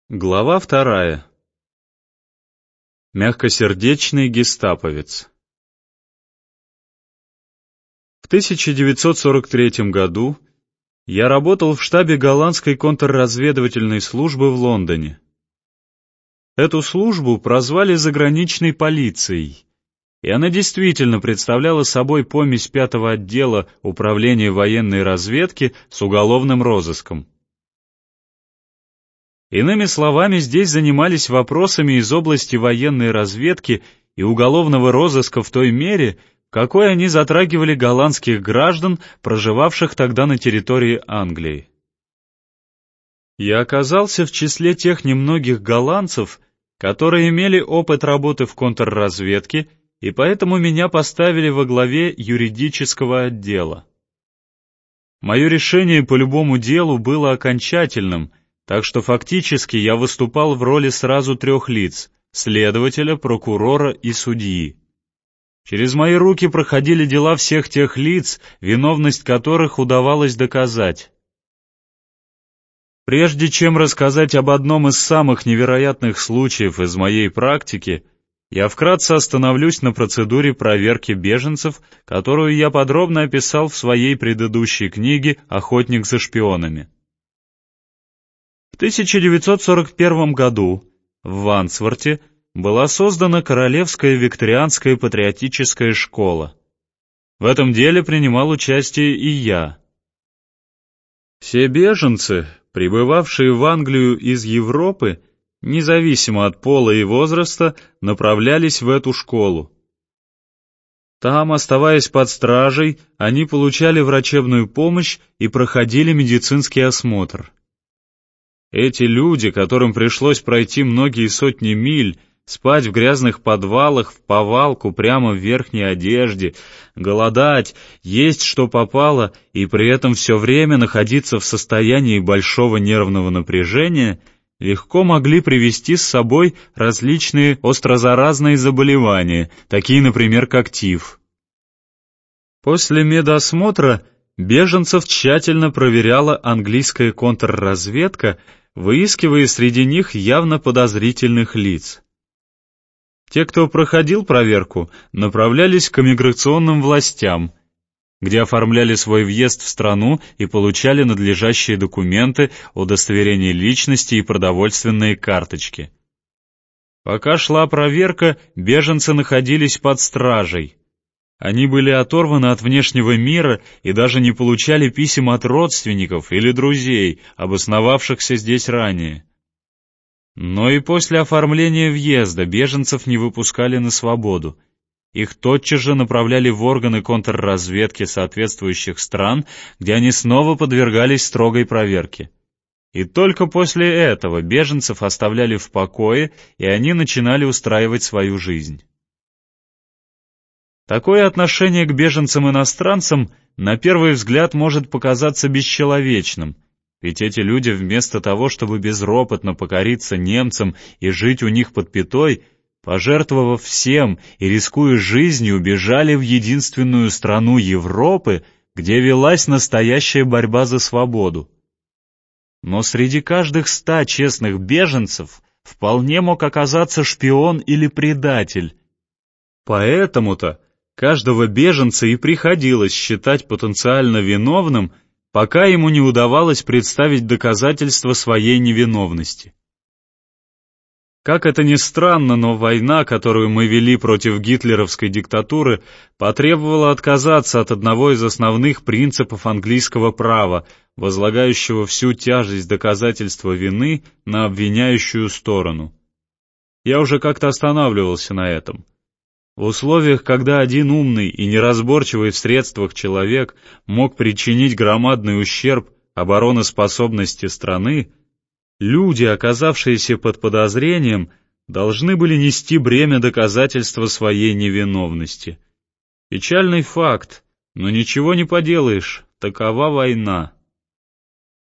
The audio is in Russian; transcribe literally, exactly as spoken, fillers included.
Глава вторая. Мягкосердечный гестаповец. В тысяча девятьсот сорок третьем году я работал в штабе голландской контрразведывательной службы в Лондоне. Эту службу прозвали заграничной полицией, и она действительно представляла собой помесь пятого отдела Управления военной разведки с уголовным розыском. Иными словами, здесь занимались вопросами из области военной разведки и уголовного розыска в той мере, в какой они затрагивали голландских граждан, проживавших тогда на территории Англии. Я оказался в числе тех немногих голландцев, которые имели опыт работы в контрразведке, и поэтому меня поставили во главе юридического отдела. Мое решение по любому делу было окончательным, так что фактически я выступал в роли сразу трех лиц — следователя, прокурора и судьи. Через мои руки проходили дела всех тех лиц, виновность которых удавалось доказать. Прежде чем рассказать об одном из самых невероятных случаев из моей практики, я вкратце остановлюсь на процедуре проверки беженцев, которую я подробно описал в своей предыдущей книге «Охотник за шпионами». В тысяча девятьсот сорок первом году в Вандсворте была создана Королевская викторианская патриотическая школа. В этом деле принимал участие и я. Все беженцы, прибывавшие в Англию из Европы, независимо от пола и возраста, направлялись в эту школу. Там, оставаясь под стражей, они получали врачебную помощь и проходили медицинский осмотр. Эти люди, которым пришлось пройти многие сотни миль, спать в грязных подвалах, в повалку, прямо в верхней одежде, голодать, есть что попало и при этом все время находиться в состоянии большого нервного напряжения, легко могли привезти с собой различные острозаразные заболевания, такие, например, как тиф. После медосмотра беженцев тщательно проверяла английская контрразведка, выискивая среди них явно подозрительных лиц. Те, кто проходил проверку, направлялись к иммиграционным властям, где оформляли свой въезд в страну и получали надлежащие документы, удостоверение личности и продовольственные карточки. Пока шла проверка, беженцы находились под стражей. Они были оторваны от внешнего мира и даже не получали писем от родственников или друзей, обосновавшихся здесь ранее. Но и после оформления въезда беженцев не выпускали на свободу. Их тотчас же направляли в органы контрразведки соответствующих стран, где они снова подвергались строгой проверке. И только после этого беженцев оставляли в покое, и они начинали устраивать свою жизнь. Такое отношение к беженцам-иностранцам на первый взгляд может показаться бесчеловечным, ведь эти люди вместо того, чтобы безропотно покориться немцам и жить у них под пятой, пожертвовав всем и рискуя жизнью, бежали в единственную страну Европы, где велась настоящая борьба за свободу. Но среди каждых ста честных беженцев вполне мог оказаться шпион или предатель. Поэтому-то каждого беженца и приходилось считать потенциально виновным, пока ему не удавалось представить доказательства своей невиновности. Как это ни странно, но война, которую мы вели против гитлеровской диктатуры, потребовала отказаться от одного из основных принципов английского права, возлагающего всю тяжесть доказательства вины на обвиняющую сторону. Я уже как-то останавливался на этом. В условиях, когда один умный и неразборчивый в средствах человек мог причинить громадный ущерб обороноспособности страны, люди, оказавшиеся под подозрением, должны были нести бремя доказательства своей невиновности. Печальный факт, но ничего не поделаешь, такова война.